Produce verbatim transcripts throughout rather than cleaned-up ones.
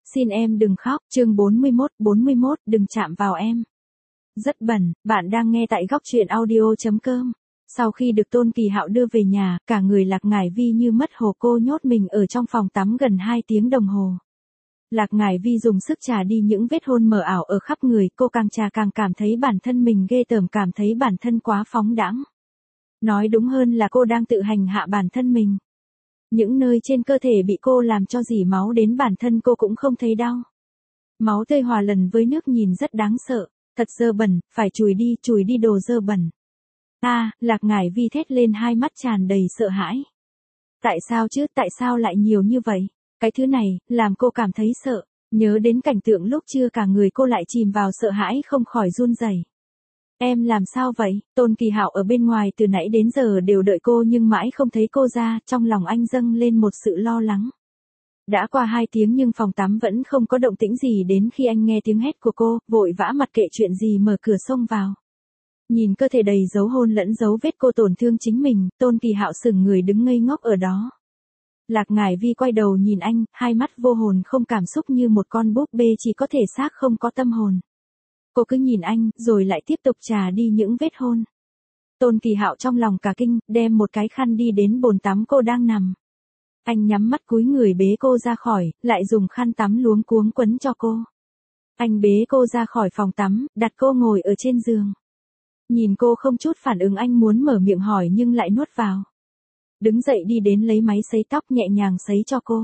xin em đừng khóc, chương bốn mươi mốt, bốn mươi mốt, đừng chạm vào em. Rất bẩn, bạn đang nghe tại góc truyện audio chấm com. Sau khi được Tôn Kỳ Hạo đưa về nhà, cả người Lạc Ngải Vi như mất hồ, cô nhốt mình ở trong phòng tắm gần hai tiếng đồng hồ. Lạc Ngải Vi dùng sức chà đi những vết hôn mờ ảo ở khắp người, cô càng chà càng cảm thấy bản thân mình ghê tởm, cảm thấy bản thân quá phóng đãng. Nói đúng hơn là cô đang tự hành hạ bản thân mình. Những nơi trên cơ thể bị cô làm cho rỉ máu đến bản thân cô cũng không thấy đau. Máu tươi hòa lần với nước nhìn rất đáng sợ, thật dơ bẩn, phải chùi đi, chùi đi đồ dơ bẩn. A, à, Lạc Ngải Vi thét lên, hai mắt tràn đầy sợ hãi. Tại sao chứ, tại sao lại nhiều như vậy? Cái thứ này, làm cô cảm thấy sợ, nhớ đến cảnh tượng lúc trưa cả người cô lại chìm vào sợ hãi không khỏi run rẩy. Em làm sao vậy? Tôn Kỳ Hạo ở bên ngoài từ nãy đến giờ đều đợi cô nhưng mãi không thấy cô ra, trong lòng anh dâng lên một sự lo lắng. Đã qua hai tiếng nhưng phòng tắm vẫn không có động tĩnh gì, đến khi anh nghe tiếng hét của cô, vội vã mặc kệ chuyện gì mở cửa xông vào. Nhìn cơ thể đầy dấu hôn lẫn dấu vết cô tổn thương chính mình, Tôn Kỳ Hạo sững người đứng ngây ngốc ở đó. Lạc Ngải Vi quay đầu nhìn anh, hai mắt vô hồn không cảm xúc như một con búp bê chỉ có thể xác không có tâm hồn. Cô cứ nhìn anh, rồi lại tiếp tục chà đi những vết hôn. Tôn Kỳ Hạo trong lòng cả kinh, đem một cái khăn đi đến bồn tắm cô đang nằm. Anh nhắm mắt cúi người bế cô ra khỏi, lại dùng khăn tắm luống cuống quấn cho cô. Anh bế cô ra khỏi phòng tắm, đặt cô ngồi ở trên giường. Nhìn cô không chút phản ứng, anh muốn mở miệng hỏi nhưng lại nuốt vào. Đứng dậy đi đến lấy máy sấy tóc nhẹ nhàng sấy cho cô.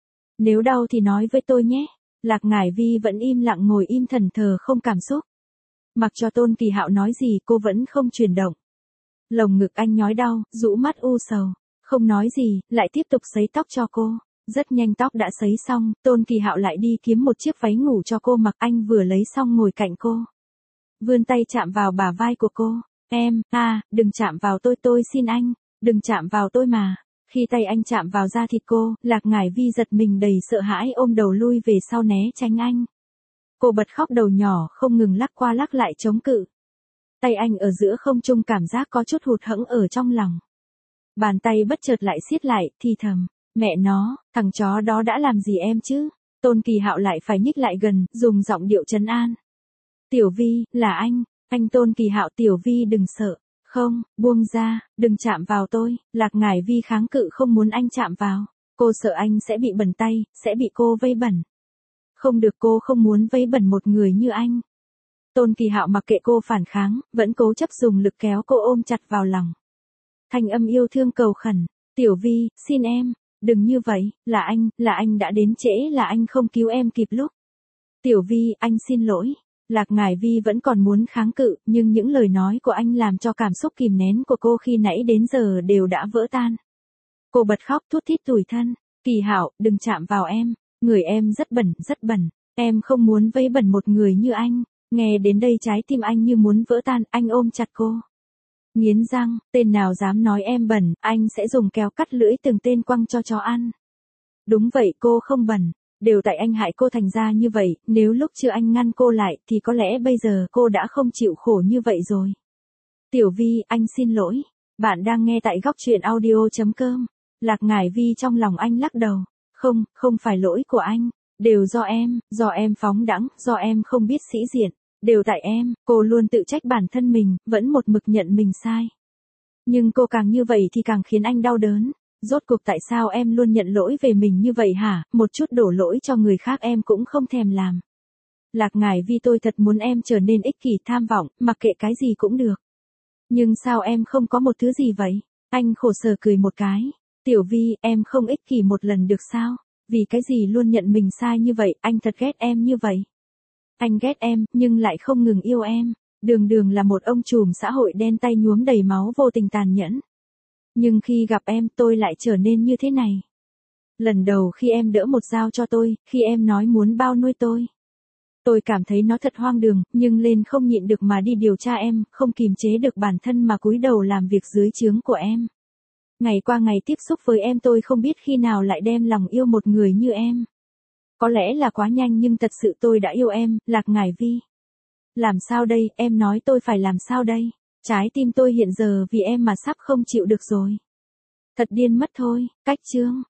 Nếu đau thì nói với tôi nhé. Lạc Ngải Vi vẫn im lặng ngồi im thần thờ không cảm xúc. Mặc cho Tôn Kỳ Hạo nói gì cô vẫn không chuyển động. Lồng ngực anh nhói đau, rũ mắt u sầu. Không nói gì, lại tiếp tục sấy tóc cho cô. Rất nhanh tóc đã sấy xong, Tôn Kỳ Hạo lại đi kiếm một chiếc váy ngủ cho cô mặc, anh vừa lấy xong ngồi cạnh cô. Vươn tay chạm vào bả vai của cô. Em, a, à, đừng chạm vào tôi, tôi xin anh. Đừng chạm vào tôi mà. Khi tay anh chạm vào da thịt cô, Lạc Ngải Vi giật mình đầy sợ hãi ôm đầu lui về sau né tránh anh. Cô bật khóc đầu nhỏ không ngừng lắc qua lắc lại chống cự. Tay anh ở giữa không trung cảm giác có chút hụt hẫng ở trong lòng. Bàn tay bất chợt lại siết lại, thì thầm, mẹ nó, thằng chó đó đã làm gì em chứ? Tôn Kỳ Hạo lại phải nhích lại gần, dùng giọng điệu trấn an. Tiểu Vi, là anh, anh Tôn Kỳ Hạo. Tiểu Vi đừng sợ. Không, buông ra, đừng chạm vào tôi. Lạc Ngải Vi kháng cự không muốn anh chạm vào. Cô sợ anh sẽ bị bẩn tay, sẽ bị cô vây bẩn. Không được, cô không muốn vây bẩn một người như anh. Tôn Kỳ Hạo mặc kệ cô phản kháng, vẫn cố chấp dùng lực kéo cô ôm chặt vào lòng. Thanh âm yêu thương cầu khẩn, Tiểu Vi, xin em, đừng như vậy, là anh, là anh đã đến trễ, là anh không cứu em kịp lúc. Tiểu Vi, anh xin lỗi. Lạc Ngải Vi vẫn còn muốn kháng cự, nhưng những lời nói của anh làm cho cảm xúc kìm nén của cô khi nãy đến giờ đều đã vỡ tan. Cô bật khóc thút thít tủi thân. Kỳ Hạo, đừng chạm vào em, người em rất bẩn, rất bẩn, em không muốn vây bẩn một người như anh. Nghe đến đây trái tim anh như muốn vỡ tan, anh ôm chặt cô. Nghiến răng, tên nào dám nói em bẩn, anh sẽ dùng kéo cắt lưỡi từng tên quăng cho chó ăn. Đúng vậy, cô không bẩn. Đều tại anh hại cô thành ra như vậy, nếu lúc chưa anh ngăn cô lại thì có lẽ bây giờ cô đã không chịu khổ như vậy rồi. Tiểu Vi, anh xin lỗi. Bạn đang nghe tại góc truyện audio chấm com. Lạc Ngải Vi trong lòng anh lắc đầu. Không, không phải lỗi của anh. Đều do em, do em phóng đãng, do em không biết sĩ diện. Đều tại em, cô luôn tự trách bản thân mình, vẫn một mực nhận mình sai. Nhưng cô càng như vậy thì càng khiến anh đau đớn. Rốt cuộc tại sao em luôn nhận lỗi về mình như vậy hả, một chút đổ lỗi cho người khác em cũng không thèm làm. Lạc Ngải Vi, tôi thật muốn em trở nên ích kỷ tham vọng, mặc kệ cái gì cũng được. Nhưng sao em không có một thứ gì vậy? Anh khổ sở cười một cái. Tiểu Vi, em không ích kỷ một lần được sao? Vì cái gì luôn nhận mình sai như vậy, anh thật ghét em như vậy. Anh ghét em, nhưng lại không ngừng yêu em. Đường đường là một ông trùm xã hội đen tay nhuốm đầy máu vô tình tàn nhẫn. Nhưng khi gặp em tôi lại trở nên như thế này. Lần đầu khi em đỡ một dao cho tôi, khi em nói muốn bao nuôi tôi. Tôi cảm thấy nó thật hoang đường, nhưng lên không nhịn được mà đi điều tra em, không kìm chế được bản thân mà cúi đầu làm việc dưới trướng của em. Ngày qua ngày tiếp xúc với em tôi không biết khi nào lại đem lòng yêu một người như em. Có lẽ là quá nhanh nhưng thật sự tôi đã yêu em, Lạc Ngải Vi. Làm sao đây, em nói tôi phải làm sao đây? Trái tim tôi hiện giờ vì em mà sắp không chịu được rồi. Thật điên mất thôi, cách chương.